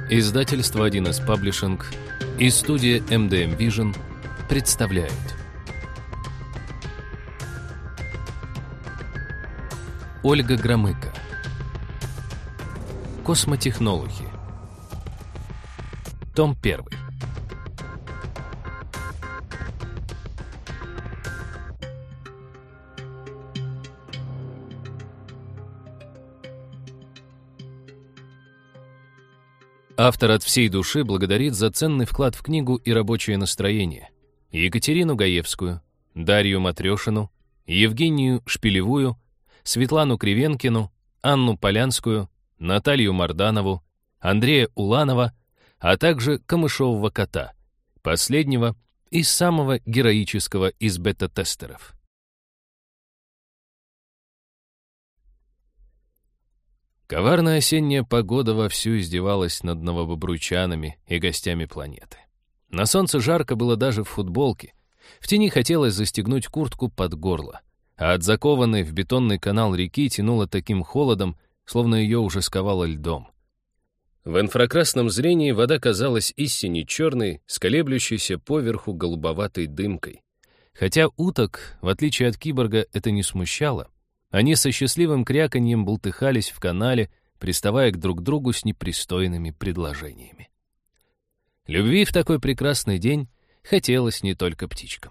Издательство 1С Паблишинг и студия MDM Vision представляют. Ольга Громыко. Космотехнологи. Том 1. Автор от всей души благодарит за ценный вклад в книгу и рабочее настроение Екатерину Гаевскую, Дарью Матрешину, Евгению Шпилевую, Светлану Кривенкину, Анну Полянскую, Наталью Марданову, Андрея Уланова, а также Камышового кота, последнего и самого героического из бета-тестеров. Коварная осенняя погода вовсю издевалась над новобобруйчанами и гостями планеты. На солнце жарко было даже в футболке. В тени хотелось застегнуть куртку под горло, а от закованной в бетонный канал реки тянуло таким холодом, словно ее уже сковало льдом. В инфракрасном зрении вода казалась истине черной, с колеблющейся поверху голубоватой дымкой. Хотя уток, в отличие от киборга, это не смущало, они со счастливым кряканьем бултыхались в канале, приставая друг к другу с непристойными предложениями. Любви в такой прекрасный день хотелось не только птичкам.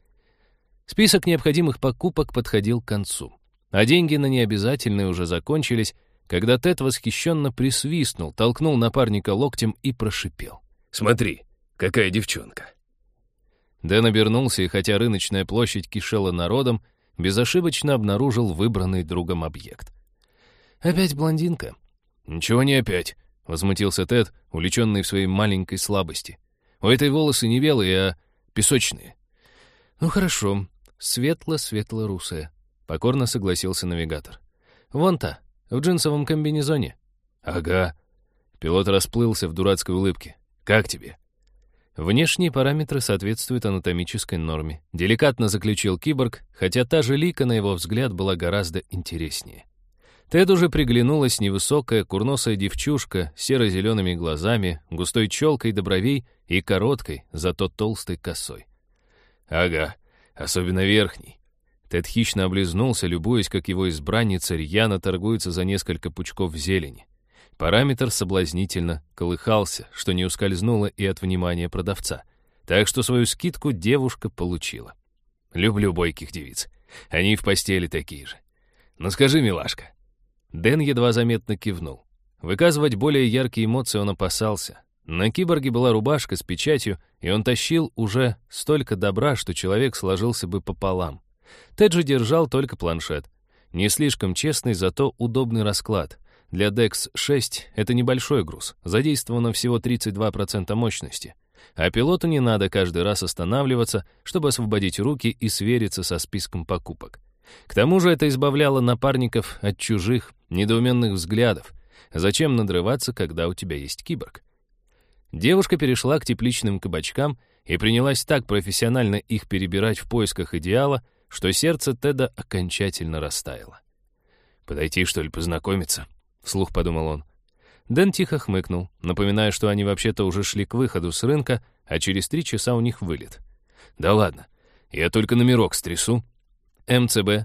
Список необходимых покупок подходил к концу, а деньги на необязательные уже закончились, когда Тед восхищенно присвистнул, толкнул напарника локтем и прошипел: «Смотри, какая девчонка!» Дэн обернулся, и хотя рыночная площадь кишела народом, безошибочно обнаружил выбранный другом объект. «Опять блондинка?» «Ничего не опять», — возмутился Тед, увлеченный в своей маленькой слабости. «У этой волосы не белые, а песочные». «Ну хорошо, светло-светло-русая», — покорно согласился навигатор. «Вон та, в джинсовом комбинезоне». «Ага». Пилот расплылся в дурацкой улыбке. «Как тебе?» «Внешние параметры соответствуют анатомической норме», — деликатно заключил киборг, хотя та же Лика, на его взгляд, была гораздо интереснее. Теду же приглянулась невысокая, курносая девчушка с серо-зелеными глазами, густой челкой до бровей и короткой, зато толстой косой. «Ага, особенно верхний». Тед хищно облизнулся, любуясь, как его избранница рьяно торгуется за несколько пучков зелени. Параметр соблазнительно колыхался, что не ускользнуло и от внимания продавца. Так что свою скидку девушка получила. Люблю бойких девиц. Они и в постели такие же. Ну скажи, милашка. Дэн едва заметно кивнул. Выказывать более яркие эмоции он опасался. На киборге была рубашка с печатью, и он тащил уже столько добра, что человек сложился бы пополам. Тед же держал только планшет. Не слишком честный, зато удобный расклад. Для DEX-6 это небольшой груз, задействовано всего 32% мощности. А пилоту не надо каждый раз останавливаться, чтобы освободить руки и свериться со списком покупок. К тому же это избавляло напарников от чужих, недоуменных взглядов. Зачем надрываться, когда у тебя есть киборг? Девушка перешла к тепличным кабачкам и принялась так профессионально их перебирать в поисках идеала, что сердце Теда окончательно растаяло. «Подойти, что ли, познакомиться?» — вслух подумал он. Дэн тихо хмыкнул, напоминая, что они вообще-то уже шли к выходу с рынка, а через 3 часа у них вылет. «Да ладно, я только номерок стрясу». МЦБ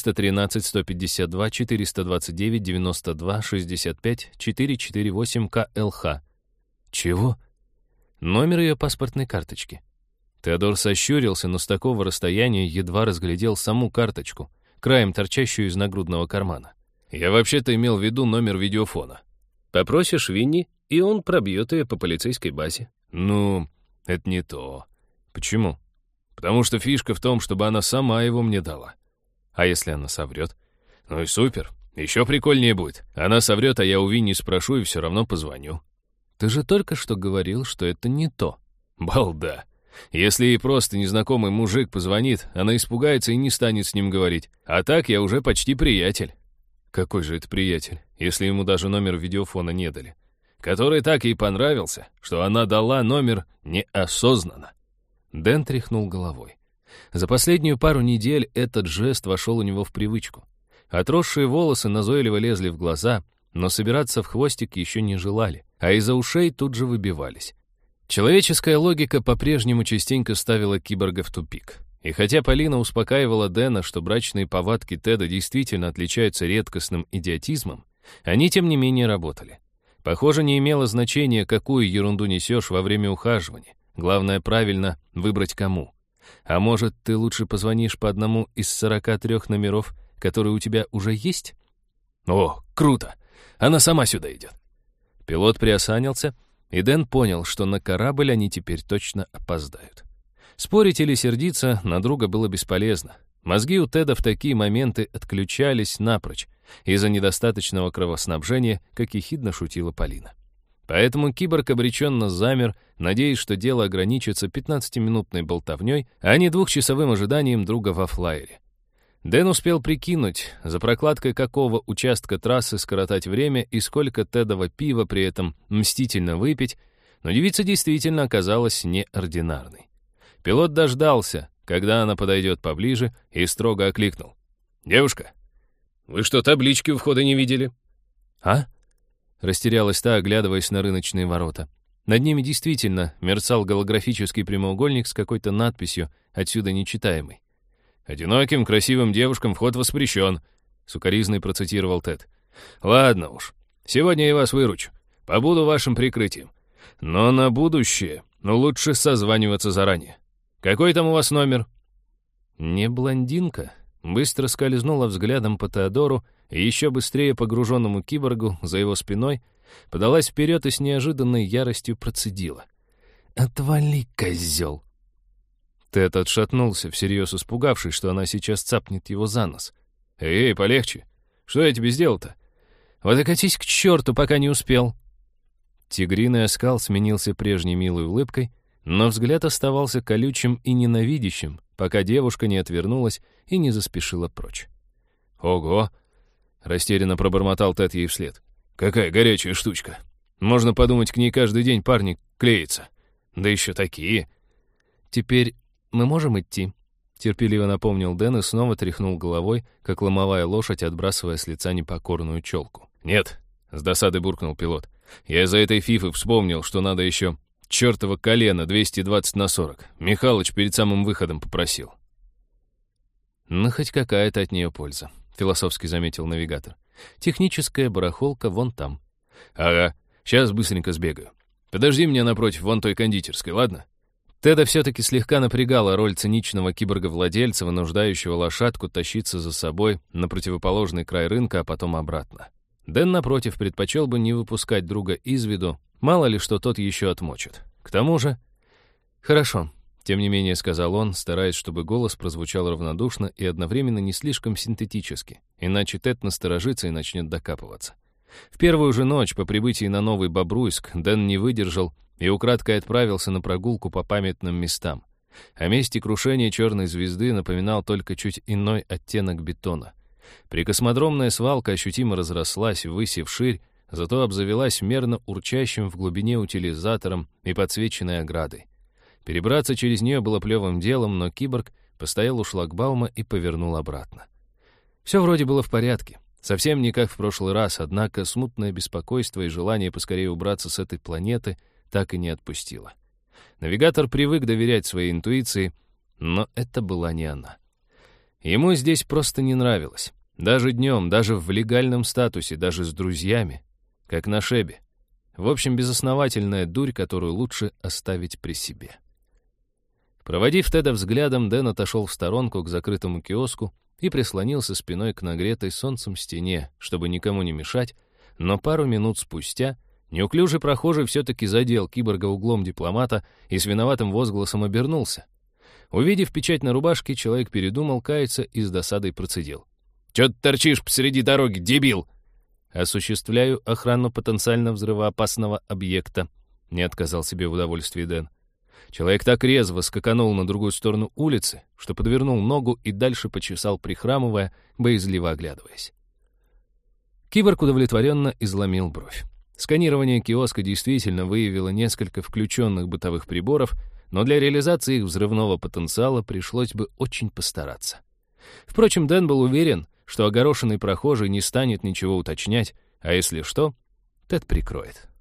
313-152-429-92-65-448 КЛХ. «Чего?» «Номер ее паспортной карточки». Теодор сощурился, но с такого расстояния едва разглядел саму карточку, краем торчащую из нагрудного кармана. «Я вообще-то имел в виду номер видеофона. Попросишь Винни, и он пробьет ее по полицейской базе». «Ну, это не то». «Почему?» «Потому что фишка в том, чтобы она сама его мне дала». «А если она соврет?» «Ну и супер. Еще прикольнее будет. Она соврет, а я у Винни спрошу и все равно позвоню». «Ты же только что говорил, что это не то». «Балда. Если ей просто незнакомый мужик позвонит, она испугается и не станет с ним говорить. А так я уже почти приятель». «Какой же это приятель, если ему даже номер видеофона не дали?» «Который так ей понравился, что она дала номер неосознанно». Дэн тряхнул головой. За последнюю пару недель этот жест вошел у него в привычку. Отросшие волосы назойливо лезли в глаза, но собираться в хвостик еще не желали. а из-за ушей тут же выбивались. Человеческая логика по-прежнему частенько ставила киборга в тупик. И хотя Полина успокаивала Дэна, что брачные повадки Теда действительно отличаются редкостным идиотизмом, они, тем не менее, работали. Похоже, не имело значения, какую ерунду несешь во время ухаживания. Главное, правильно выбрать кому. А может, ты лучше позвонишь по одному из 43 номеров, которые у тебя уже есть? О, круто! Она сама сюда идет. Пилот приосанился, и Дэн понял, что на корабль они теперь точно опоздают. Спорить или сердиться на друга было бесполезно. Мозги у Теда в такие моменты отключались напрочь из-за недостаточного кровоснабжения, как ехидно шутила Полина. Поэтому киборг обреченно замер, надеясь, что дело ограничится 15-минутной болтовней, а не 2-часовым ожиданием друга во флайере. Дэн успел прикинуть, за прокладкой какого участка трассы скоротать время и сколько Тедова пива при этом мстительно выпить, но девица действительно оказалась неординарной. Пилот дождался, когда она подойдет поближе, и строго окликнул. «Девушка, вы что, таблички у входа не видели?» «А?» — растерялась та, оглядываясь на рыночные ворота. Над ними действительно мерцал голографический прямоугольник с какой-то надписью, отсюда нечитаемой. «Одиноким, красивым девушкам вход воспрещен», — сукоризной процитировал Тед. «Ладно уж, сегодня я вас выручу, побуду вашим прикрытием. Но на будущее лучше созваниваться заранее. Какой там у вас номер?» Не блондинка быстро скользнула взглядом по Теодору и еще быстрее погруженному киборгу за его спиной подалась вперед и с неожиданной яростью процедила. «Отвали, козел!» Тед отшатнулся, всерьез испугавшись, что она сейчас цапнет его за нос. «Эй, полегче! Что я тебе сделал-то?» «Вот и катись к черту, пока не успел!» Тигриный оскал сменился прежней милой улыбкой, но взгляд оставался колючим и ненавидящим, пока девушка не отвернулась и не заспешила прочь. «Ого!» — растерянно пробормотал Тед ей вслед. «Какая горячая штучка! Можно подумать, к ней каждый день парни клеятся. Да еще такие!» «Теперь мы можем идти?» — терпеливо напомнил Дэн и снова тряхнул головой, как ломовая лошадь, отбрасывая с лица непокорную челку. «Нет!» — с досадой буркнул пилот. «Я из-за этой фифы вспомнил, что надо еще чертово колено 220/40. Михалыч перед самым выходом попросил». «Ну, хоть какая-то от нее польза», — философски заметил навигатор. «Техническая барахолка вон там». «Ага, сейчас быстренько сбегаю. Подожди меня напротив вон той кондитерской, ладно?» Теда все-таки слегка напрягала роль циничного киборга-владельца, вынуждающего лошадку тащиться за собой на противоположный край рынка, а потом обратно. Дэн, напротив, предпочел бы не выпускать друга из виду, мало ли что тот еще отмочит. К тому же... «Хорошо», — тем не менее сказал он, стараясь, чтобы голос прозвучал равнодушно и одновременно не слишком синтетически, иначе Тед насторожится и начнет докапываться. В первую же ночь по прибытии на Новый Бобруйск Дэн не выдержал и украдкой отправился на прогулку по памятным местам. О месте крушения черной звезды напоминал только чуть иной оттенок бетона. Прикосмодромная свалка ощутимо разрослась ввысь и вширь, зато обзавелась мерно урчащим в глубине утилизатором и подсвеченной оградой. Перебраться через нее было плевым делом, но киборг постоял у шлагбаума и повернул обратно. Все вроде было в порядке. Совсем не как в прошлый раз, однако смутное беспокойство и желание поскорее убраться с этой планеты так и не отпустило. Навигатор привык доверять своей интуиции, но это была не она. Ему здесь просто не нравилось. Даже днем, даже в легальном статусе, даже с друзьями, как на Шебе. В общем, безосновательная дурь, которую лучше оставить при себе. Проводив Теда взглядом, Дэн отошел в сторонку к закрытому киоску и прислонился спиной к нагретой солнцем стене, чтобы никому не мешать, но пару минут спустя неуклюжий прохожий все-таки задел киборга углом дипломата и с виноватым возгласом обернулся. Увидев печать на рубашке, человек передумал каяться и с досадой процедил. «Чё ты торчишь посреди дороги, дебил?» «Осуществляю охрану потенциально взрывоопасного объекта», — не отказал себе в удовольствии Дэн. Человек так резво скаканул на другую сторону улицы, что подвернул ногу и дальше почесал, прихрамывая, боязливо оглядываясь. Киборг удовлетворенно изломил бровь. Сканирование киоска действительно выявило несколько включенных бытовых приборов, но для реализации их взрывного потенциала пришлось бы очень постараться. Впрочем, Дэн был уверен, что огорошенный прохожий не станет ничего уточнять, а если что, Тед прикроет.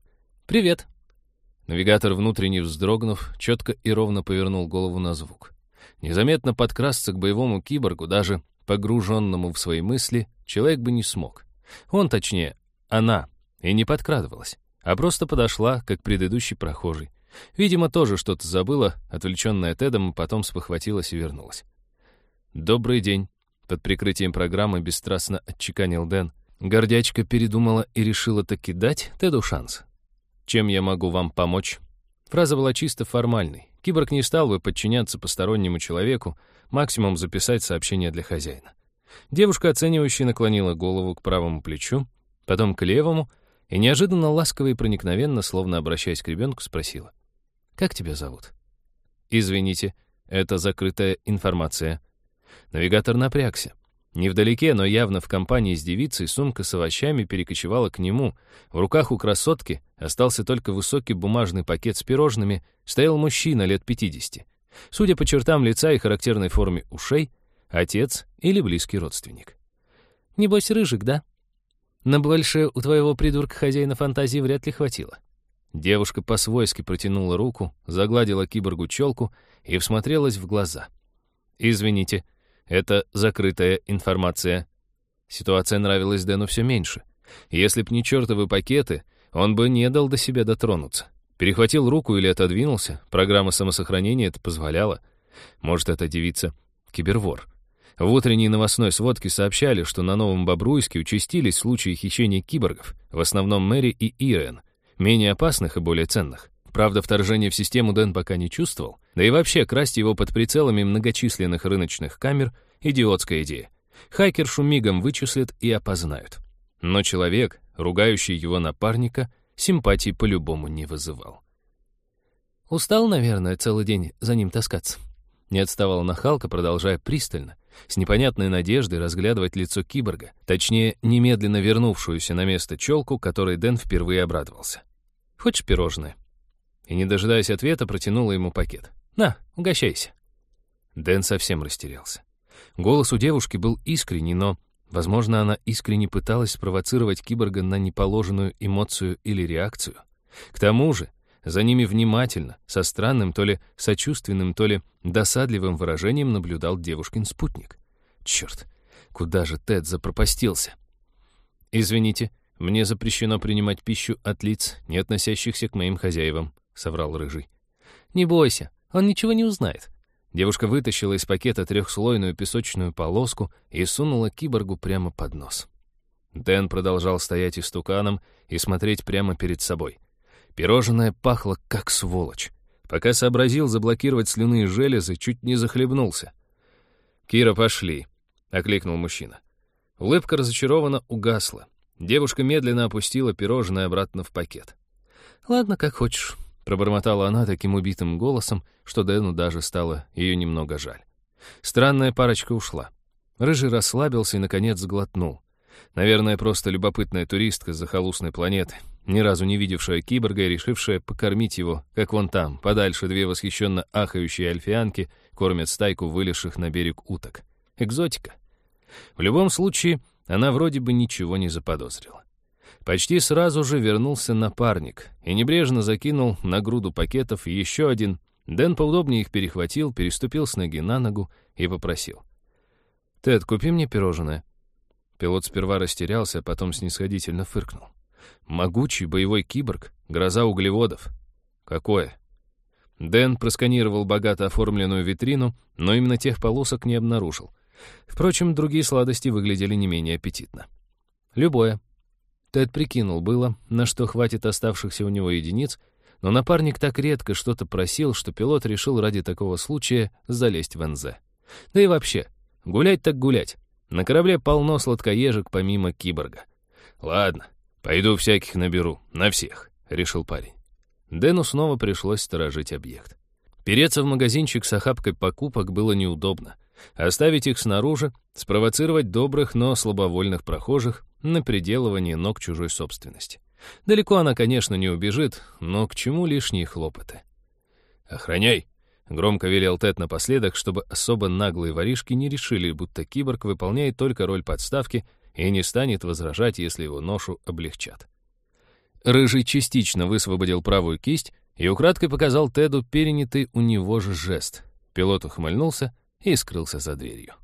«Привет». Навигатор, внутренне вздрогнув, четко и ровно повернул голову на звук. Незаметно подкрасться к боевому киборгу, даже погруженному в свои мысли, человек бы не смог. Он, точнее, она, и не подкрадывалась, а просто подошла, как предыдущий прохожий. Видимо, тоже что-то забыла, отвлеченная Тедом, а потом спохватилась и вернулась. «Добрый день», — под прикрытием программы бесстрастно отчеканил Дэн. Гордячка передумала и решила таки дать Теду шанс. «Чем я могу вам помочь?» Фраза была чисто формальной. Киборг не стал бы подчиняться постороннему человеку, максимум записать сообщение для хозяина. Девушка оценивающе наклонила голову к правому плечу, потом к левому, и неожиданно ласково и проникновенно, словно обращаясь к ребенку, спросила. «Как тебя зовут?» «Извините, это закрытая информация». Навигатор напрягся. Невдалеке, но явно в компании с девицей, сумка с овощами перекочевала к нему. В руках у красотки остался только высокий бумажный пакет с пирожными, стоял мужчина лет 50. Судя по чертам лица и характерной форме ушей, отец или близкий родственник. «Небось, рыжик, да? На больше у твоего придурка хозяина фантазии вряд ли хватило». Девушка по-свойски протянула руку, загладила киборгу челку и всмотрелась в глаза. «Извините, это закрытая информация». Ситуация нравилась Дэну все меньше. Если б не чертовы пакеты, он бы не дал до себя дотронуться. Перехватил руку или отодвинулся, программа самосохранения это позволяла. Может, эта девица — кибервор. В утренней новостной сводке сообщали, что на Новом Бобруйске участились случаи хищения киборгов, в основном Мэри и Ирен, менее опасных и более ценных. Правда, вторжение в систему Дэн пока не чувствовал, да и вообще красть его под прицелами многочисленных рыночных камер — идиотская идея. Хакершу мигом вычислят и опознают. Но человек, ругающий его напарника, симпатии по-любому не вызывал. «Устал, наверное, целый день за ним таскаться?» Не отставала нахалка, продолжая пристально, с непонятной надеждой разглядывать лицо киборга, точнее, немедленно вернувшуюся на место челку, которой Дэн впервые обрадовался. «Хочешь пирожное?» И, не дожидаясь ответа, протянула ему пакет. «На, угощайся». Дэн совсем растерялся. Голос у девушки был искренний, но, возможно, она искренне пыталась спровоцировать киборга на неположенную эмоцию или реакцию. К тому же, за ними внимательно, со странным то ли сочувственным, то ли досадливым выражением наблюдал девушкин спутник. Черт, куда же Тед запропастился? «Извините, мне запрещено принимать пищу от лиц, не относящихся к моим хозяевам», — соврал Рыжий. «Не бойся, он ничего не узнает». Девушка вытащила из пакета трехслойную песочную полоску и сунула киборгу прямо под нос. Дэн продолжал стоять истуканом и смотреть прямо перед собой. Пирожное пахло как сволочь. Пока сообразил заблокировать слюнные железы, чуть не захлебнулся. «Кира, пошли», — окликнул мужчина. Улыбка разочарованно угасла. Девушка медленно опустила пирожное обратно в пакет. «Ладно, как хочешь», — пробормотала она таким убитым голосом, что Дэну даже стало ее немного жаль. Странная парочка ушла. Рыжий расслабился и, наконец, сглотнул. Наверное, просто любопытная туристка с захолустной планеты, ни разу не видевшая киборга и решившая покормить его, как вон там, подальше две восхищенно ахающие альфианки кормят стайку вылезших на берег уток. Экзотика. В любом случае, она вроде бы ничего не заподозрила. Почти сразу же вернулся напарник и небрежно закинул на груду пакетов еще один. Дэн поудобнее их перехватил, переступил с ноги на ногу и попросил. «Тед, купи мне пирожное». Пилот сперва растерялся, а потом снисходительно фыркнул. Могучий боевой киборг, гроза углеводов. Какое? Дэн просканировал богато оформленную витрину, но именно тех полосок не обнаружил. Впрочем, другие сладости выглядели не менее аппетитно. Любое. Тед прикинул было, на что хватит оставшихся у него единиц, но напарник так редко что-то просил, что пилот решил ради такого случая залезть в НЗ. Да и вообще, гулять так гулять. На корабле полно сладкоежек помимо киборга. «Ладно, пойду всяких наберу, на всех», — решил парень. Дэну снова пришлось сторожить объект. Переться в магазинчик с охапкой покупок было неудобно. Оставить их снаружи, спровоцировать добрых, но слабовольных прохожих на приделывание ног чужой собственности. Далеко она, конечно, не убежит, но к чему лишние хлопоты? «Охраняй!» — громко велел Тед напоследок, чтобы особо наглые воришки не решили, будто киборг выполняет только роль подставки и не станет возражать, если его ношу облегчат. Рыжий частично высвободил правую кисть и украдкой показал Теду перенятый у него же жест. Пилот ухмыльнулся и скрылся за дверью.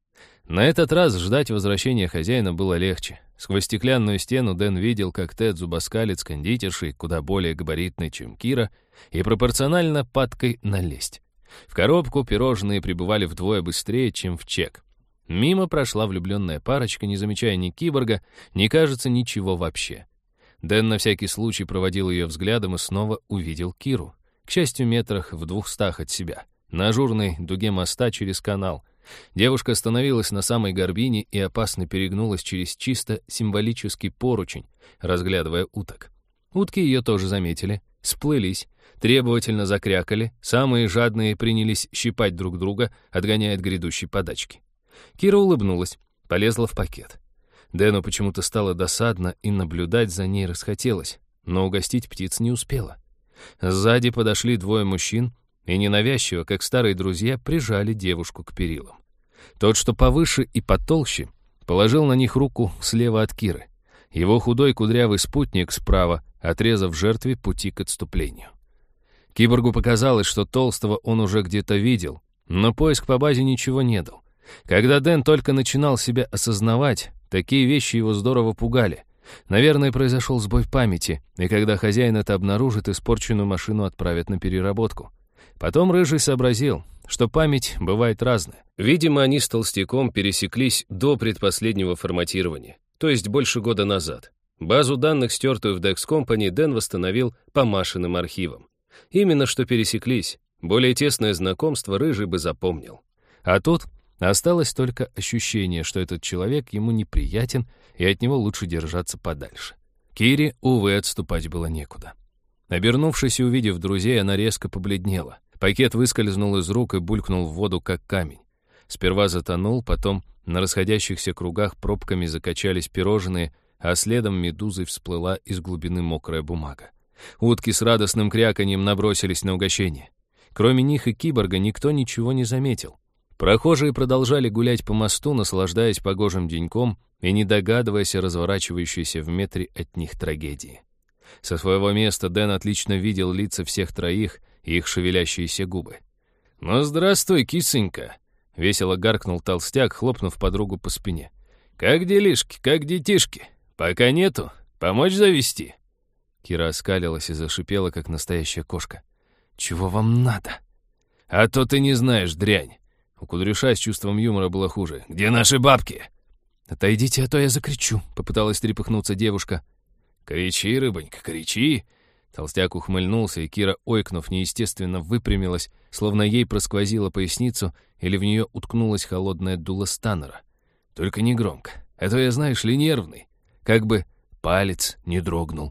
На этот раз ждать возвращения хозяина было легче. Сквозь стеклянную стену Дэн видел, как Тед зубоскалит с кондитершей, куда более габаритной, чем Кира, и пропорционально падкой на лесть. В коробку пирожные прибывали вдвое быстрее, чем в чек. Мимо прошла влюбленная парочка, не замечая ни киборга, ни, кажется, ничего вообще. Дэн на всякий случай проводил ее взглядом и снова увидел Киру. К счастью, метрах в 200 от себя, на ажурной дуге моста через канал. Девушка остановилась на самой горбине и опасно перегнулась через чисто символический поручень, разглядывая уток. Утки ее тоже заметили, сплылись, требовательно закрякали, самые жадные принялись щипать друг друга, отгоняя от грядущей подачки. Кира улыбнулась, полезла в пакет. Дэну почему-то стало досадно, и наблюдать за ней расхотелось, но угостить птиц не успела. Сзади подошли двое мужчин, и ненавязчиво, как старые друзья, прижали девушку к перилам. Тот, что повыше и потолще, положил на них руку слева от Киры. Его худой кудрявый спутник справа, отрезав жертве пути к отступлению. Киборгу показалось, что толстого он уже где-то видел, но поиск по базе ничего не дал. Когда Дэн только начинал себя осознавать, такие вещи его здорово пугали. Наверное, произошел сбой в памяти, и когда хозяин это обнаружит, испорченную машину отправят на переработку. Потом Рыжий сообразил, что память бывает разная. Видимо, они с Толстяком пересеклись до предпоследнего форматирования, то есть больше года назад. Базу данных, стертую в Dex Company, Дэн восстановил по Машиным архивам. Именно что пересеклись. Более тесное знакомство Рыжий бы запомнил. А тут осталось только ощущение, что этот человек ему неприятен, и от него лучше держаться подальше. Кире, увы, отступать было некуда. Обернувшись и увидев друзей, она резко побледнела. Пакет выскользнул из рук и булькнул в воду, как камень. Сперва затонул, потом на расходящихся кругах пробками закачались пирожные, а следом медузой всплыла из глубины мокрая бумага. Утки с радостным кряканьем набросились на угощение. Кроме них и киборга никто ничего не заметил. Прохожие продолжали гулять по мосту, наслаждаясь погожим деньком и не догадываясь о разворачивающейся в метре от них трагедии. Со своего места Дэн отлично видел лица всех троих и их шевелящиеся губы. «Ну, здравствуй, кисонька!» — весело гаркнул толстяк, хлопнув подругу по спине. «Как делишки, как детишки? Пока нету? Помочь завести?» Кира оскалилась и зашипела, как настоящая кошка. «Чего вам надо?» «А то ты не знаешь, дрянь!» У Кудряша с чувством юмора было хуже. «Где наши бабки?» «Отойдите, а то я закричу», — попыталась трепыхнуться девушка. «Кричи, рыбонька, кричи!» Толстяк ухмыльнулся, и Кира, ойкнув, неестественно выпрямилась, словно ей просквозило поясницу или в нее уткнулась холодная дуло станнера. «Только не громко, а то я, знаешь ли, нервный. Как бы палец не дрогнул».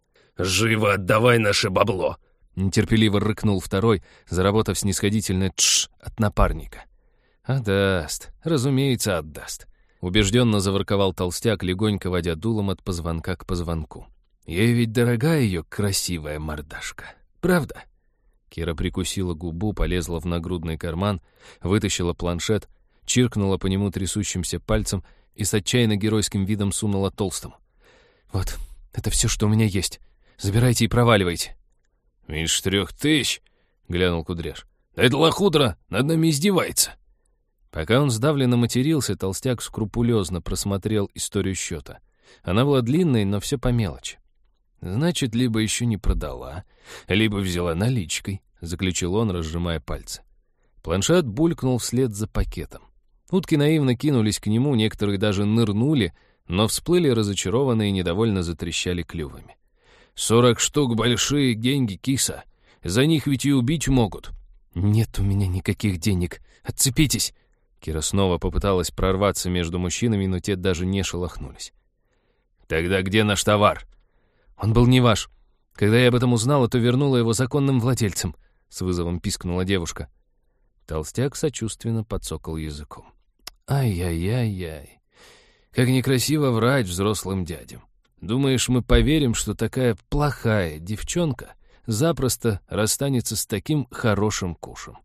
«Живо отдавай наше бабло!» Нетерпеливо рыкнул второй, заработав снисходительное «тш» от напарника. «Отдаст, разумеется, отдаст», — убежденно заворковал толстяк, легонько водя дулом от позвонка к позвонку. «Ей ведь дорога ее красивая мордашка, правда?» Кира прикусила губу, полезла в нагрудный карман, вытащила планшет, чиркнула по нему трясущимся пальцем и с отчаянно геройским видом сунула толстому. «Вот, это все, что у меня есть. Забирайте и проваливайте». «Меньше 3000?» — глянул Кудряш. «Это лохудра над нами издевается». Пока он сдавленно матерился, толстяк скрупулезно просмотрел историю счета. Она была длинной, но все по мелочи. «Значит, либо еще не продала, либо взяла наличкой», — заключил он, разжимая пальцы. Планшет булькнул вслед за пакетом. Утки наивно кинулись к нему, некоторые даже нырнули, но всплыли разочарованные и недовольно затрещали клювами. 40 штук большие деньги, киса. За них ведь и убить могут». «Нет у меня никаких денег. Отцепитесь!» Кира снова попыталась прорваться между мужчинами, но те даже не шелохнулись. «Тогда где наш товар?» «Он был не ваш. Когда я об этом узнала, то вернула его законным владельцам», — с вызовом пискнула девушка. Толстяк сочувственно подсокал языком. «Ай-яй-яй-яй. Как некрасиво врать взрослым дядям. Думаешь, мы поверим, что такая плохая девчонка запросто расстанется с таким хорошим кушем?»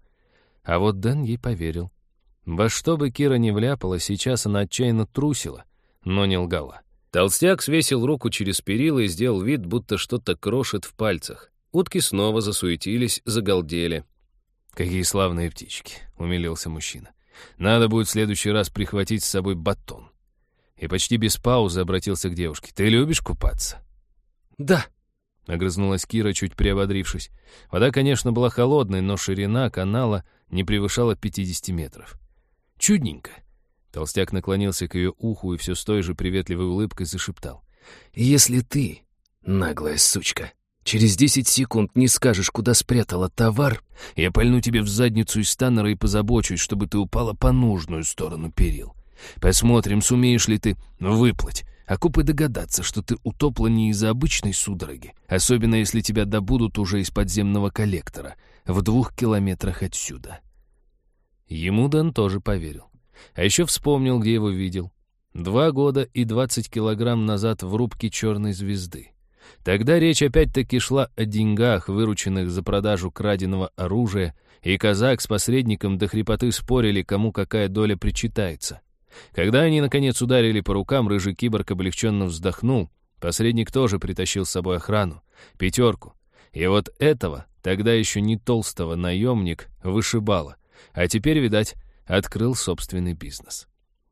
А вот Дэн ей поверил. Во что бы Кира ни вляпала, сейчас она отчаянно трусила, но не лгала. Толстяк свесил руку через перила и сделал вид, будто что-то крошит в пальцах. Утки снова засуетились, загалдели. «Какие славные птички!» — умилился мужчина. «Надо будет в следующий раз прихватить с собой батон». И почти без паузы обратился к девушке. «Ты любишь купаться?» «Да», — огрызнулась Кира, чуть приободрившись. Вода, конечно, была холодной, но ширина канала не превышала 50 метров. «Чудненько!» Толстяк наклонился к ее уху и все с той же приветливой улыбкой зашептал. «Если ты, наглая сучка, через 10 секунд не скажешь, куда спрятала товар, я пальну тебе в задницу из станнера и позабочусь, чтобы ты упала по нужную сторону перил. Посмотрим, сумеешь ли ты выплыть. А купы догадаться, что ты утопла не из-за обычной судороги, особенно если тебя добудут уже из подземного коллектора в 2 километрах отсюда». Ему Дэн тоже поверил. А еще вспомнил, где его видел. 2 года и 20 килограмм назад в рубке «Черной звезды». Тогда речь опять-таки шла о деньгах, вырученных за продажу краденого оружия, и казак с посредником до хрипоты спорили, кому какая доля причитается. Когда они, наконец, ударили по рукам, рыжий киборг облегченно вздохнул. Посредник тоже притащил с собой охрану, 5. И вот этого, тогда еще не толстого, наемник вышибало. А теперь, видать, открыл собственный бизнес.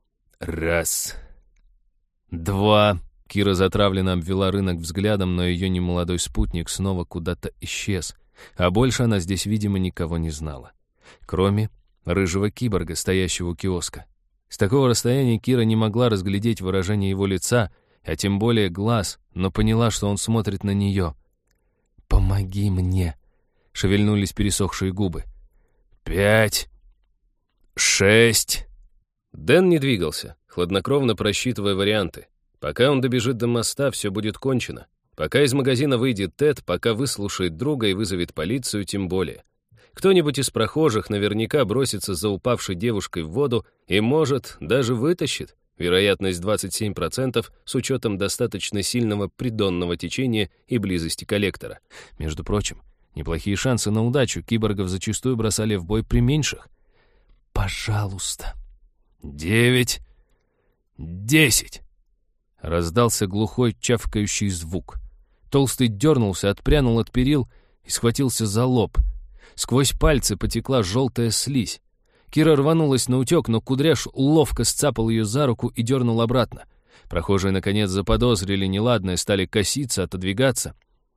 1, 2... Кира затравленно обвела рынок взглядом, но ее немолодой спутник снова куда-то исчез, а больше она здесь, видимо, никого не знала. Кроме рыжего киборга, стоящего у киоска. С такого расстояния Кира не могла разглядеть выражение его лица, а тем более глаз, но поняла, что он смотрит на нее. «Помоги мне!» — шевельнулись пересохшие губы. 5, 6... Дэн не двигался, хладнокровно просчитывая варианты. Пока он добежит до моста, все будет кончено. Пока из магазина выйдет Тед, пока выслушает друга и вызовет полицию, тем более. Кто-нибудь из прохожих наверняка бросится за упавшей девушкой в воду и, может, даже вытащит. Вероятность 27% с учетом достаточно сильного придонного течения и близости коллектора. Между прочим, неплохие шансы на удачу киборгов зачастую бросали в бой при меньших. «Пожалуйста». 9, 10. Раздался глухой чавкающий звук. Толстый дернулся, отпрянул от перил и схватился за лоб. Сквозь пальцы потекла желтая слизь. Кира рванулась наутек, но Кудряш ловко сцапал ее за руку и дернул обратно. Прохожие, наконец, заподозрили неладное, стали коситься, отодвигаться.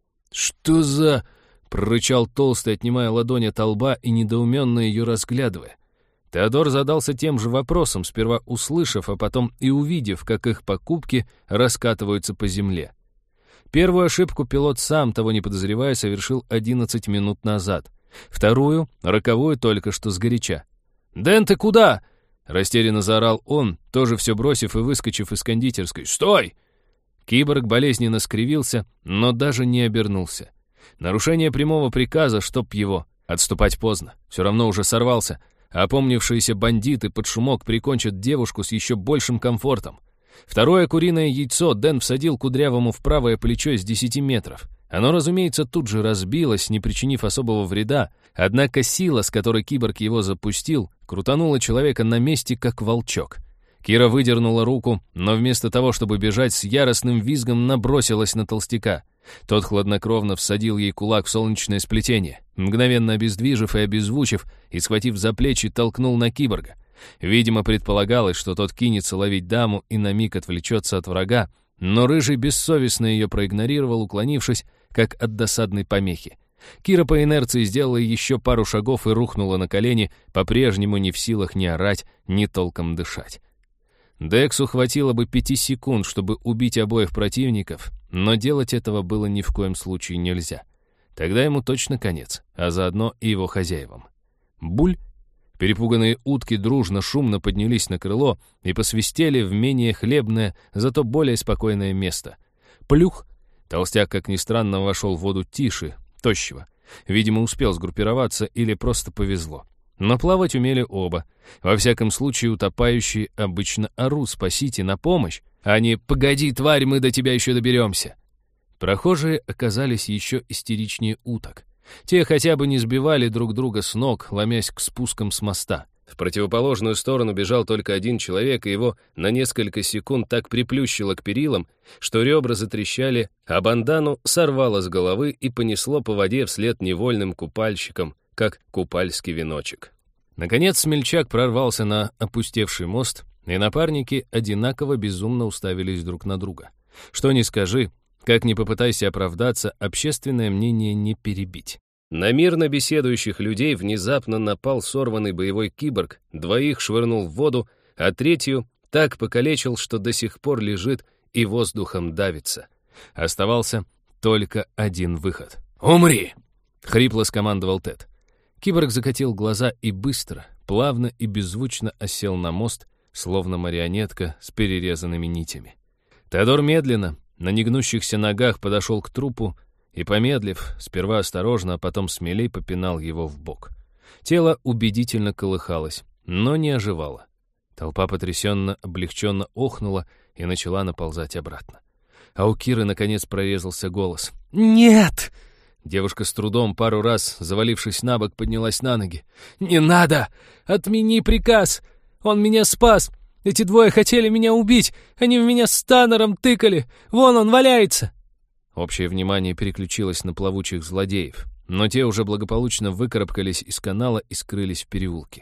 «Что за...» — прорычал Толстый, отнимая ладонь от лба и недоуменно ее разглядывая. Теодор задался тем же вопросом, сперва услышав, а потом и увидев, как их покупки раскатываются по земле. Первую ошибку пилот сам, того не подозревая, совершил 11 минут назад. Вторую, роковую, только что сгоряча. «Дэн, ты куда?» — растерянно заорал он, тоже все бросив и выскочив из кондитерской. «Стой!» Киборг болезненно скривился, но даже не обернулся. Нарушение прямого приказа, чтоб его. Отступать поздно, все равно уже сорвался. Опомнившиеся бандиты под шумок прикончат девушку с еще большим комфортом. Второе куриное яйцо Дэн всадил Кудрявому в правое плечо с 10 метров. Оно, разумеется, тут же разбилось, не причинив особого вреда, однако сила, с которой киборг его запустил, крутанула человека на месте, как волчок. Кира выдернула руку, но вместо того, чтобы бежать, с яростным визгом набросилась на толстяка. Тот хладнокровно всадил ей кулак в солнечное сплетение, мгновенно обездвижив и обезвучив, и, схватив за плечи, толкнул на киборга. Видимо, предполагалось, что тот кинется ловить даму и на миг отвлечется от врага, но Рыжий бессовестно ее проигнорировал, уклонившись, как от досадной помехи. Кира по инерции сделала еще пару шагов и рухнула на колени, по-прежнему не в силах ни орать, ни толком дышать. Дексу хватило бы 5 секунд, чтобы убить обоих противников, но делать этого было ни в коем случае нельзя. Тогда ему точно конец, а заодно и его хозяевам. Буль! Перепуганные утки дружно, шумно поднялись на крыло и посвистели в менее хлебное, зато более спокойное место. Плюх! Толстяк, как ни странно, вошел в воду тише, тощего. Видимо, успел сгруппироваться или просто повезло. Но плавать умели оба. Во всяком случае, утопающие обычно орут «спасите, на помощь», а не «погоди, тварь, мы до тебя еще доберемся». Прохожие оказались еще истеричнее уток. Те хотя бы не сбивали друг друга с ног, ломясь к спускам с моста. В противоположную сторону бежал только один человек, и его на несколько секунд так приплющило к перилам, что ребра затрещали, а бандану сорвало с головы и понесло по воде вслед невольным купальщикам, как купальский веночек. Наконец смельчак прорвался на опустевший мост, и напарники одинаково безумно уставились друг на друга. Что ни скажи, как ни попытайся оправдаться, общественное мнение не перебить. На мирно беседующих людей внезапно напал сорванный боевой киборг, двоих швырнул в воду, а третью так покалечил, что до сих пор лежит и воздухом давится. Оставался только один выход. «Умри!» — хрипло скомандовал Тед. Киборг закатил глаза и быстро, плавно и беззвучно осел на мост, словно марионетка с перерезанными нитями. Теодор медленно, на негнущихся ногах подошел к трупу и, помедлив, сперва осторожно, а потом смелей попинал его в бок. Тело убедительно колыхалось, но не оживало. Толпа потрясенно, облегченно охнула и начала наползать обратно. А у Киры, наконец, прорезался голос. «Нет!» Девушка с трудом, пару раз, завалившись на бок, поднялась на ноги. «Не надо! Отмени приказ! Он меня спас! Эти двое хотели меня убить! Они в меня с Таннером тыкали! Вон он валяется!» Общее внимание переключилось на плавучих злодеев, но те уже благополучно выкарабкались из канала и скрылись в переулке.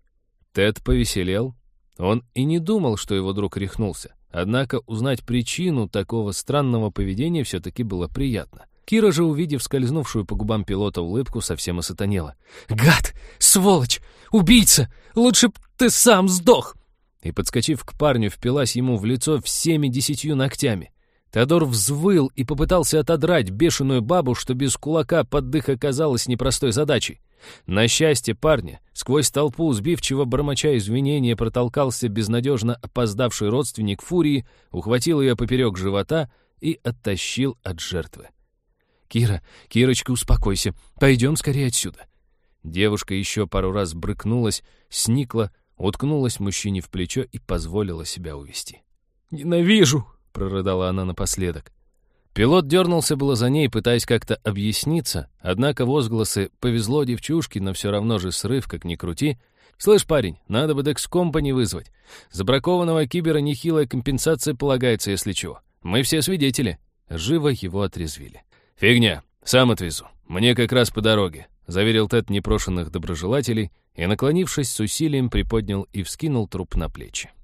Тед повеселел. Он и не думал, что его друг рехнулся. Однако узнать причину такого странного поведения все-таки было приятно. Кира же, увидев скользнувшую по губам пилота улыбку, совсем осатанела. «Гад! Сволочь! Убийца! Лучше б ты сам сдох!» И, подскочив к парню, впилась ему в лицо всеми 10 ногтями. Теодор взвыл и попытался отодрать бешеную бабу, что без кулака под дых оказалось непростой задачей. На счастье парня, сквозь толпу сбивчиво бормоча извинения, протолкался безнадежно опоздавший родственник Фурии, ухватил ее поперек живота и оттащил от жертвы. Кирочка, успокойся, пойдем скорее отсюда». Девушка еще пару раз брыкнулась, сникла, уткнулась мужчине в плечо и позволила себя увести. «Ненавижу!» — прорыдала она напоследок. Пилот дернулся было за ней, пытаясь как-то объясниться, однако возгласы «повезло девчушке, но все равно же срыв, как ни крути». «Слышь, парень, надо бы Dex Company вызвать. За бракованного кибера нехилая компенсация полагается, если чего. Мы все свидетели». Живо его отрезвили. «Фигня, сам отвезу. Мне как раз по дороге», — заверил Тед непрошенных доброжелателей и, наклонившись с усилием, приподнял и вскинул труп на плечи.